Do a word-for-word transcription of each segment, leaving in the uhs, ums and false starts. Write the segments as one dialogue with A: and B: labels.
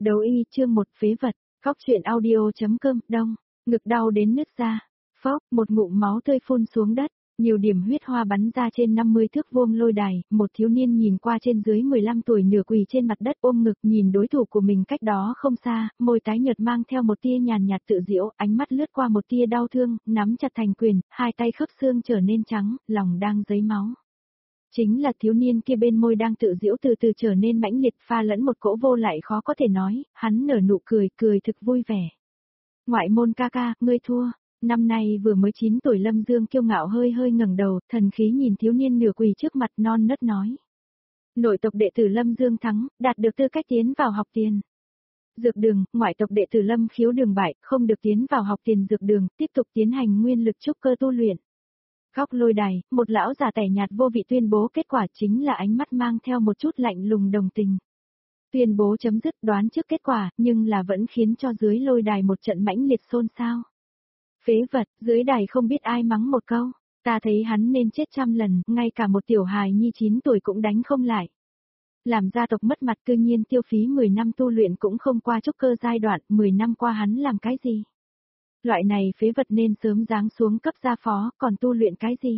A: Đấu y chương một phế vật, góc chuyện audio.com, đông, ngực đau đến nứt ra, phốc, một ngụm máu tươi phun xuống đất, nhiều điểm huyết hoa bắn ra trên năm mươi thước vuông lôi đài, một thiếu niên nhìn qua trên dưới mười lăm tuổi nửa quỳ trên mặt đất ôm ngực nhìn đối thủ của mình cách đó không xa, môi tái nhợt mang theo một tia nhàn nhạt tự giễu, ánh mắt lướt qua một tia đau thương, nắm chặt thành quyền, hai tay khớp xương trở nên trắng, lòng đang dấy máu. Chính là thiếu niên kia bên môi đang tự giễu từ từ trở nên mãnh liệt pha lẫn một cỗ vô lại khó có thể nói, hắn nở nụ cười, cười thực vui vẻ. Ngoại môn ca ca, ngươi thua. Năm nay vừa mới chín tuổi Lâm Dương kiêu ngạo hơi hơi ngẩng đầu, thần khí nhìn thiếu niên nửa quỳ trước mặt non nớt nói. Nội tộc đệ tử Lâm Dương thắng, đạt được tư cách tiến vào học tiền. Dược đường, ngoại tộc đệ tử Lâm Khiếu Đường bại, không được tiến vào học tiền dược đường, tiếp tục tiến hành nguyên lực trúc cơ tu luyện. Góc lôi đài, một lão già tẻ nhạt vô vị tuyên bố kết quả chính là ánh mắt mang theo một chút lạnh lùng đồng tình. Tuyên bố chấm dứt đoán trước kết quả, nhưng là vẫn khiến cho dưới lôi đài một trận mãnh liệt xôn xao. Phế vật, dưới đài không biết ai mắng một câu, ta thấy hắn nên chết trăm lần, ngay cả một tiểu hài nhi chín tuổi cũng đánh không lại. Làm gia tộc mất mặt cư nhiên tiêu phí mười năm tu luyện cũng không qua trúc cơ giai đoạn, mười năm qua hắn làm cái gì? Loại này phế vật nên sớm giáng xuống cấp gia phó, còn tu luyện cái gì?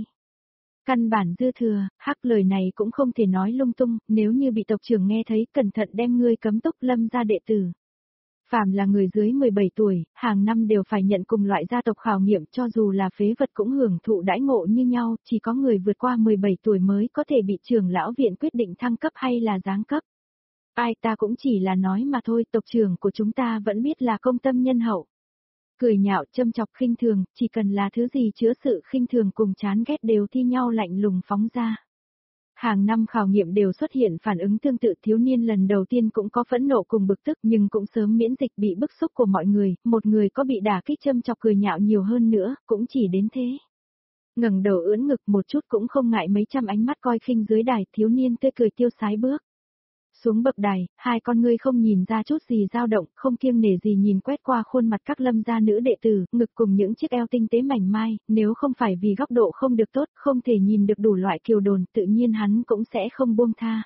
A: Căn bản dư thừa, hắc lời này cũng không thể nói lung tung, nếu như bị tộc trưởng nghe thấy cẩn thận đem ngươi cấm túc Lâm gia đệ tử. Phàm là người dưới mười bảy tuổi, hàng năm đều phải nhận cùng loại gia tộc khảo nghiệm cho dù là phế vật cũng hưởng thụ đãi ngộ như nhau, chỉ có người vượt qua mười bảy tuổi mới có thể bị trưởng lão viện quyết định thăng cấp hay là giáng cấp. Ai ta cũng chỉ là nói mà thôi, tộc trưởng của chúng ta vẫn biết là công tâm nhân hậu. Cười nhạo châm chọc khinh thường, chỉ cần là thứ gì chứa sự khinh thường cùng chán ghét đều thi nhau lạnh lùng phóng ra. Hàng năm khảo nghiệm đều xuất hiện phản ứng tương tự thiếu niên lần đầu tiên cũng có phẫn nộ cùng bực tức nhưng cũng sớm miễn dịch bị bức xúc của mọi người, một người có bị đả kích châm chọc cười nhạo nhiều hơn nữa, cũng chỉ đến thế. Ngẩng đầu ưỡn ngực một chút cũng không ngại mấy trăm ánh mắt coi khinh dưới đài thiếu niên tươi cười tiêu sái bước. Xuống bậc đài, hai con ngươi không nhìn ra chút gì dao động, không kiêng nể gì nhìn quét qua khuôn mặt các Lâm gia nữ đệ tử, ngực cùng những chiếc eo tinh tế mảnh mai, nếu không phải vì góc độ không được tốt, không thể nhìn được đủ loại kiều đồn, tự nhiên hắn cũng sẽ không buông tha.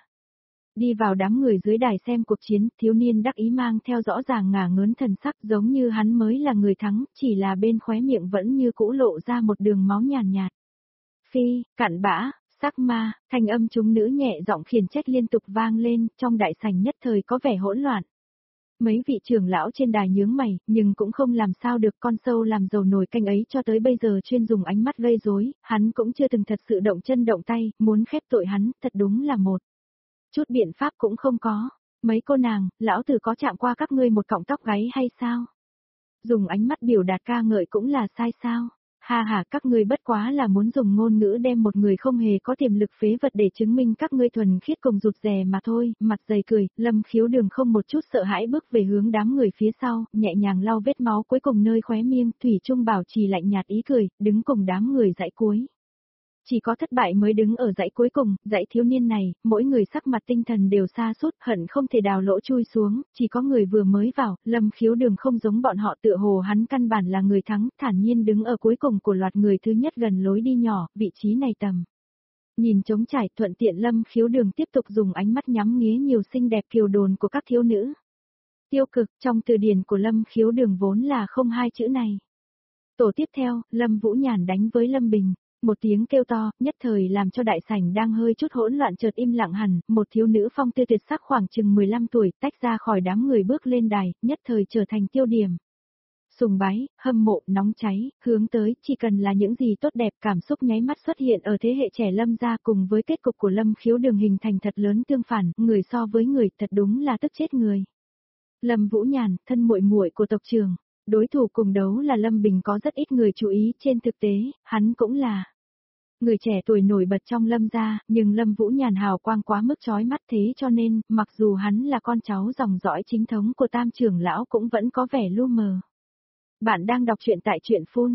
A: Đi vào đám người dưới đài xem cuộc chiến, thiếu niên đắc ý mang theo rõ ràng ngả ngớn thần sắc giống như hắn mới là người thắng, chỉ là bên khóe miệng vẫn như cũ lộ ra một đường máu nhàn nhạt, nhạt. Phi, cặn bã. Sắc ma, thanh âm chúng nữ nhẹ giọng khiển trách liên tục vang lên, trong đại sảnh nhất thời có vẻ hỗn loạn. Mấy vị trưởng lão trên đài nhướng mày, nhưng cũng không làm sao được con sâu làm dầu nồi canh ấy cho tới bây giờ chuyên dùng ánh mắt gây rối, hắn cũng chưa từng thật sự động chân động tay, muốn khép tội hắn, thật đúng là một chút biện pháp cũng không có. Mấy cô nàng, lão tử có chạm qua các ngươi một cọng tóc gáy hay sao? Dùng ánh mắt biểu đạt ca ngợi cũng là sai sao? Ha ha, các ngươi bất quá là muốn dùng ngôn ngữ đem một người không hề có tiềm lực phế vật để chứng minh các ngươi thuần khiết cùng rụt rè mà thôi, mặt dày cười, Lâm Khiếu Đường không một chút sợ hãi bước về hướng đám người phía sau, nhẹ nhàng lau vết máu cuối cùng nơi khóe miệng, Thủy Trung bảo trì lạnh nhạt ý cười, đứng cùng đám người dãy cuối. Chỉ có thất bại mới đứng ở dãy cuối cùng, dãy thiếu niên này, mỗi người sắc mặt tinh thần đều xa sút hận không thể đào lỗ chui xuống, chỉ có người vừa mới vào, Lâm Khiếu Đường không giống bọn họ tựa hồ hắn căn bản là người thắng, thản nhiên đứng ở cuối cùng của loạt người thứ nhất gần lối đi nhỏ, vị trí này tầm. Nhìn trống trải thuận tiện Lâm Khiếu Đường tiếp tục dùng ánh mắt nhắm nghía nhiều xinh đẹp kiều đồn của các thiếu nữ. Tiêu cực, trong từ điển của Lâm Khiếu Đường vốn là không hai chữ này. Tổ tiếp theo, Lâm Vũ Nhàn đánh với Lâm Bình. Một tiếng kêu to, nhất thời làm cho đại sảnh đang hơi chút hỗn loạn chợt im lặng hẳn, một thiếu nữ phong tư tuyệt sắc khoảng chừng mười lăm tuổi, tách ra khỏi đám người bước lên đài, nhất thời trở thành tiêu điểm. Sùng bái, hâm mộ, nóng cháy, hướng tới, chỉ cần là những gì tốt đẹp cảm xúc nháy mắt xuất hiện ở thế hệ trẻ Lâm gia cùng với kết cục của Lâm Khiếu Đường hình thành thật lớn tương phản, người so với người, thật đúng là tức chết người. Lâm Vũ Nhàn, thân muội muội của tộc trưởng. Đối thủ cùng đấu là Lâm Bình có rất ít người chú ý, trên thực tế, hắn cũng là người trẻ tuổi nổi bật trong Lâm gia, nhưng Lâm Vũ Nhàn hào quang quá mức chói mắt thế cho nên, mặc dù hắn là con cháu dòng dõi chính thống của Tam trưởng lão cũng vẫn có vẻ lu mờ. Bạn đang đọc truyện tại truyện phun,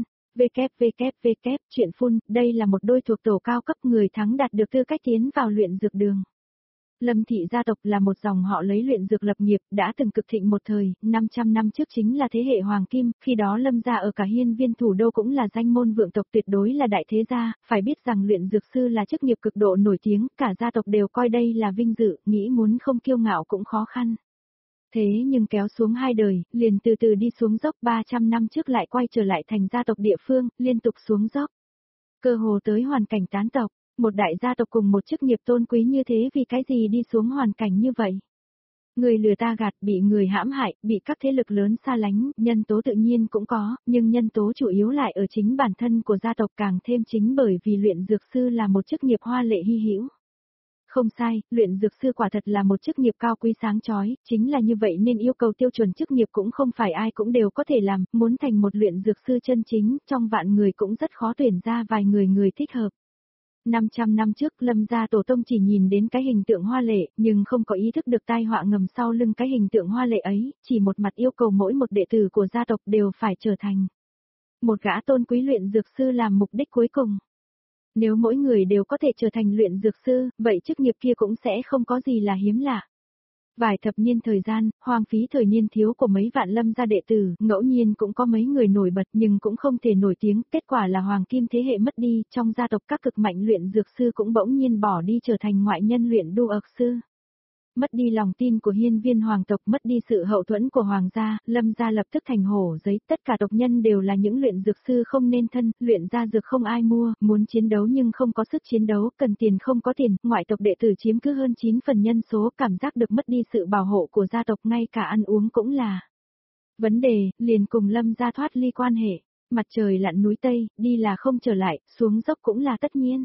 A: www, truyện phun, đây là một đôi thuộc tổ cao cấp người thắng đạt được tư cách tiến vào luyện dược đường. Lâm thị gia tộc là một dòng họ lấy luyện dược lập nghiệp, đã từng cực thịnh một thời, năm trăm năm trước chính là thế hệ hoàng kim, khi đó Lâm gia ở cả hiên viên thủ đô cũng là danh môn vượng tộc tuyệt đối là đại thế gia, phải biết rằng luyện dược sư là chức nghiệp cực độ nổi tiếng, cả gia tộc đều coi đây là vinh dự, nghĩ muốn không kiêu ngạo cũng khó khăn. Thế nhưng kéo xuống hai đời, liền từ từ đi xuống dốc ba trăm năm trước lại quay trở lại thành gia tộc địa phương, liên tục xuống dốc. Cơ hồ tới hoàn cảnh tán tộc, một đại gia tộc cùng một chức nghiệp tôn quý như thế vì cái gì đi xuống hoàn cảnh như vậy. Người lừa ta gạt, bị người hãm hại, bị các thế lực lớn xa lánh, nhân tố tự nhiên cũng có, nhưng nhân tố chủ yếu lại ở chính bản thân của gia tộc, càng thêm chính bởi vì luyện dược sư là một chức nghiệp hoa lệ hy hữu. Không sai, luyện dược sư quả thật là một chức nghiệp cao quý sáng chói, chính là như vậy nên yêu cầu tiêu chuẩn chức nghiệp cũng không phải ai cũng đều có thể làm, muốn thành một luyện dược sư chân chính, trong vạn người cũng rất khó tuyển ra vài người người thích hợp. năm trăm năm trước Lâm gia tổ tông chỉ nhìn đến cái hình tượng hoa lệ, nhưng không có ý thức được tai họa ngầm sau lưng cái hình tượng hoa lệ ấy, chỉ một mặt yêu cầu mỗi một đệ tử của gia tộc đều phải trở thành một gã tôn quý luyện dược sư làm mục đích cuối cùng. Nếu mỗi người đều có thể trở thành luyện dược sư, vậy chức nghiệp kia cũng sẽ không có gì là hiếm lạ. Vài thập niên thời gian, hoang phí thời niên thiếu của mấy vạn Lâm gia đệ tử, ngẫu nhiên cũng có mấy người nổi bật nhưng cũng không thể nổi tiếng, kết quả là hoàng kim thế hệ mất đi, trong gia tộc các cực mạnh luyện dược sư cũng bỗng nhiên bỏ đi trở thành ngoại nhân luyện đu ược sư. Mất đi lòng tin của hiên viên hoàng tộc, mất đi sự hậu thuẫn của hoàng gia, Lâm gia lập tức thành hổ giấy, tất cả tộc nhân đều là những luyện dược sư không nên thân, luyện ra dược không ai mua, muốn chiến đấu nhưng không có sức chiến đấu, cần tiền không có tiền, ngoại tộc đệ tử chiếm cứ hơn chín phần nhân số, cảm giác được mất đi sự bảo hộ của gia tộc, ngay cả ăn uống cũng là vấn đề, liền cùng Lâm gia thoát ly quan hệ, mặt trời lặn núi Tây, đi là không trở lại, xuống dốc cũng là tất nhiên.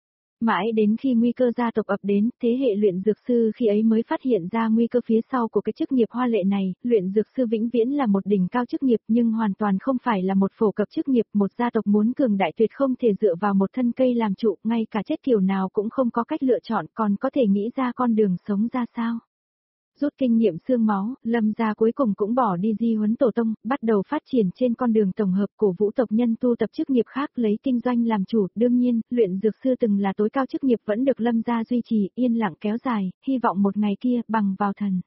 A: Mãi đến khi nguy cơ gia tộc ập đến, thế hệ luyện dược sư khi ấy mới phát hiện ra nguy cơ phía sau của cái chức nghiệp hoa lệ này, luyện dược sư vĩnh viễn là một đỉnh cao chức nghiệp nhưng hoàn toàn không phải là một phổ cập chức nghiệp, một gia tộc muốn cường đại tuyệt không thể dựa vào một thân cây làm trụ, ngay cả chết kiểu nào cũng không có cách lựa chọn, còn có thể nghĩ ra con đường sống ra sao. Rút kinh nghiệm xương máu, Lâm gia cuối cùng cũng bỏ đi di huấn tổ tông, bắt đầu phát triển trên con đường tổng hợp cổ vũ tộc nhân tu tập chức nghiệp khác lấy kinh doanh làm chủ. Đương nhiên, luyện dược sư từng là tối cao chức nghiệp vẫn được Lâm gia duy trì, yên lặng kéo dài, hy vọng một ngày kia bằng vào thần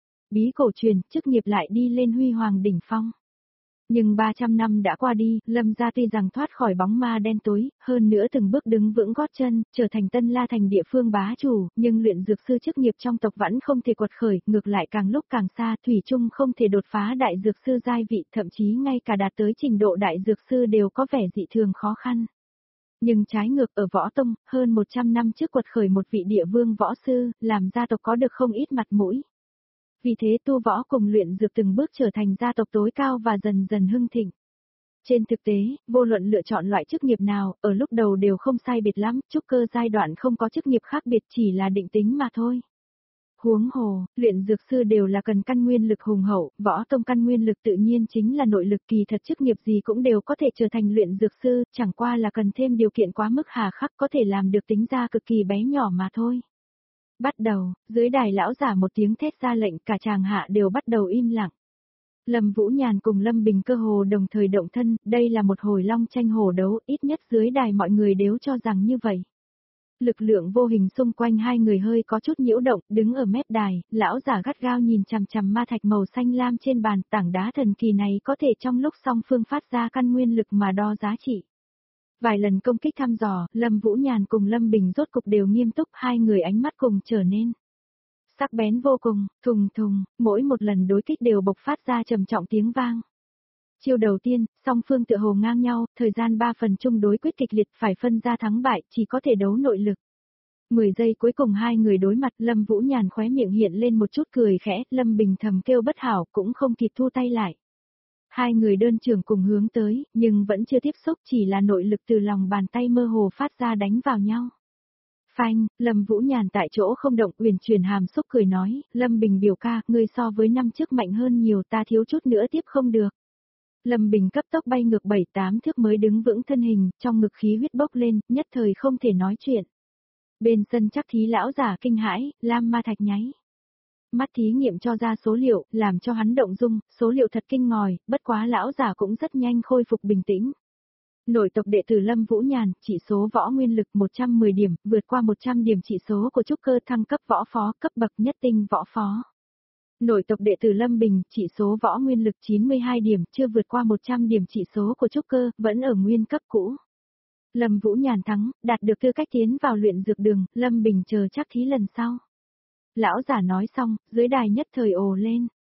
A: bí cổ truyền, chức nghiệp lại đi lên huy hoàng đỉnh phong. Nhưng ba trăm năm đã qua đi, Lâm gia tuy rằng thoát khỏi bóng ma đen tối, hơn nữa từng bước đứng vững gót chân, trở thành Tân La thành địa phương bá chủ, nhưng luyện dược sư chức nghiệp trong tộc vẫn không thể quật khởi, ngược lại càng lúc càng xa, thủy chung không thể đột phá đại dược sư giai vị, thậm chí ngay cả đạt tới trình độ đại dược sư đều có vẻ dị thường khó khăn. Nhưng trái ngược ở võ tông, hơn một trăm năm trước quật khởi một vị địa vương võ sư, làm gia tộc có được không ít mặt mũi. Vì thế tu võ cùng luyện dược từng bước trở thành gia tộc tối cao và dần dần hưng thịnh. Trên thực tế, vô luận lựa chọn loại chức nghiệp nào, ở lúc đầu đều không sai biệt lắm, trúc cơ giai đoạn không có chức nghiệp khác biệt chỉ là định tính mà thôi. Huống hồ, luyện dược sư đều là cần căn nguyên lực hùng hậu, võ tông căn nguyên lực tự nhiên chính là nội lực, kỳ thật chức nghiệp gì cũng đều có thể trở thành luyện dược sư, chẳng qua là cần thêm điều kiện quá mức hà khắc có thể làm được tính ra cực kỳ bé nhỏ mà thôi. Bắt đầu, dưới đài lão giả một tiếng thét ra lệnh, cả tràng hạ đều bắt đầu im lặng. Lâm Vũ Nhàn cùng Lâm Bình cơ hồ đồng thời động thân, đây là một hồi long tranh hổ đấu, ít nhất dưới đài mọi người đều cho rằng như vậy. Lực lượng vô hình xung quanh hai người hơi có chút nhiễu động, đứng ở mép đài, lão giả gắt gao nhìn chằm chằm ma thạch màu xanh lam trên bàn, tảng đá thần kỳ này có thể trong lúc song phương phát ra căn nguyên lực mà đo giá trị. Vài lần công kích thăm dò, Lâm Vũ Nhàn cùng Lâm Bình rốt cục đều nghiêm túc, hai người ánh mắt cùng trở nên sắc bén vô cùng, thùng thùng, mỗi một lần đối kích đều bộc phát ra trầm trọng tiếng vang. Chiêu đầu tiên, song phương tựa hồ ngang nhau, thời gian ba phần chung đối quyết kịch liệt, phải phân ra thắng bại, chỉ có thể đấu nội lực. mười giây cuối cùng hai người đối mặt, Lâm Vũ Nhàn khóe miệng hiện lên một chút cười khẽ, Lâm Bình thầm kêu bất hảo, cũng không kịp thu tay lại. Hai người đơn trường cùng hướng tới, nhưng vẫn chưa tiếp xúc, chỉ là nội lực từ lòng bàn tay mơ hồ phát ra đánh vào nhau. Phanh, Lâm Vũ Nhàn tại chỗ không động, uyển chuyển hàm xúc cười nói, Lâm Bình biểu ca, ngươi so với năm trước mạnh hơn nhiều, ta thiếu chút nữa tiếp không được. Lâm Bình cấp tốc bay ngược bảy tám thước mới đứng vững thân hình, trong ngực khí huyết bốc lên, nhất thời không thể nói chuyện. Bên sân chắc thí lão giả kinh hãi, lam ma thạch nháy mắt thí nghiệm cho ra số liệu, làm cho hắn động dung, số liệu thật kinh ngòi, bất quá lão giả cũng rất nhanh khôi phục bình tĩnh. Nội tộc đệ tử Lâm Vũ Nhàn, chỉ số võ nguyên lực một trăm mười điểm, vượt qua một trăm điểm chỉ số của trúc cơ thăng cấp võ phó, cấp bậc nhất tinh võ phó. Nội tộc đệ tử Lâm Bình, chỉ số võ nguyên lực chín mươi hai điểm, chưa vượt qua một trăm điểm chỉ số của trúc cơ, vẫn ở nguyên cấp cũ. Lâm Vũ Nhàn thắng, đạt được tư cách tiến vào luyện dược đường, Lâm Bình chờ chắc thí lần sau. Lão giả nói xong, dưới đài nhất thời ồ lên,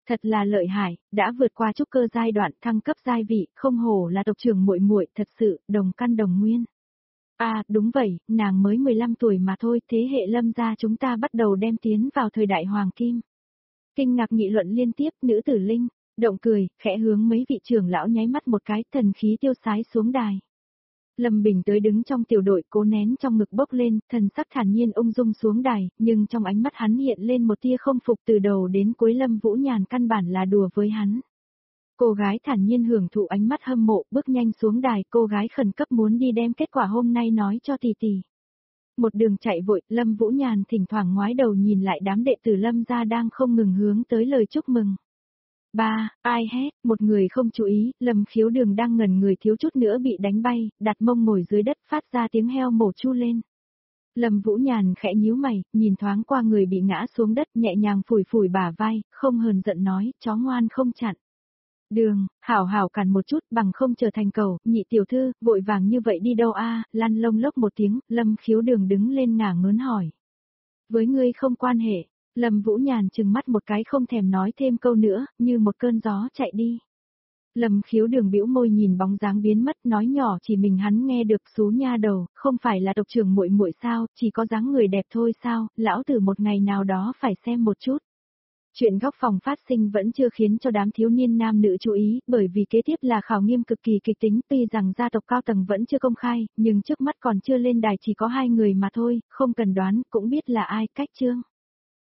A: Thật là lợi hại, đã vượt qua trúc cơ giai đoạn thăng cấp giai vị, không hổ là tộc trưởng muội muội, thật sự, đồng căn đồng nguyên. À, đúng vậy, nàng mới mười lăm tuổi mà thôi, thế hệ Lâm gia chúng ta bắt đầu đem tiến vào thời đại hoàng kim. Kinh ngạc nghị luận liên tiếp, nữ tử Linh, động cười, khẽ hướng mấy vị trưởng lão nháy mắt một cái, thần khí tiêu sái xuống đài. Lâm Bình tới đứng trong tiểu đội, cố nén trong ngực bốc lên, thần sắc thản nhiên ung dung xuống đài, nhưng trong ánh mắt hắn hiện lên một tia không phục, từ đầu đến cuối Lâm Vũ Nhàn căn bản là đùa với hắn. Cô gái thản nhiên hưởng thụ ánh mắt hâm mộ, bước nhanh xuống đài, cô gái khẩn cấp muốn đi đem kết quả hôm nay nói cho tỷ tỷ. Một đường chạy vội, Lâm Vũ Nhàn thỉnh thoảng ngoái đầu nhìn lại đám đệ tử Lâm gia đang không ngừng hướng tới lời chúc mừng. Ba, ai hét, một người không chú ý, Lâm Khiếu Đường đang ngẩn người thiếu chút nữa bị đánh bay, đặt mông ngồi dưới đất phát ra tiếng heo mổ chu lên. Lâm Vũ Nhàn khẽ nhíu mày, nhìn thoáng qua người bị ngã xuống đất, nhẹ nhàng phủi phủi bả vai, không hờn giận nói, chó ngoan không chặn. Đường, hảo hảo cản một chút, bằng không trở thành cầu, nhị tiểu thư, vội vàng như vậy đi đâu a? Lăn lông lốc một tiếng, Lâm Khiếu Đường đứng lên ngả ngớn hỏi. Với ngươi không quan hệ. Lâm Vũ Nhàn trừng mắt một cái không thèm nói thêm câu nữa, như một cơn gió chạy đi. Lâm Khiếu Đường bĩu môi nhìn bóng dáng biến mất, nói nhỏ chỉ mình hắn nghe được, xú nha đầu, không phải là tộc trưởng muội muội sao, chỉ có dáng người đẹp thôi sao, lão tử một ngày nào đó phải xem một chút. Chuyện góc phòng phát sinh vẫn chưa khiến cho đám thiếu niên nam nữ chú ý, bởi vì kế tiếp là khảo nghiêm cực kỳ kịch tính, tuy rằng gia tộc cao tầng vẫn chưa công khai, nhưng trước mắt còn chưa lên đài chỉ có hai người mà thôi, không cần đoán, cũng biết là ai, Cách Trương.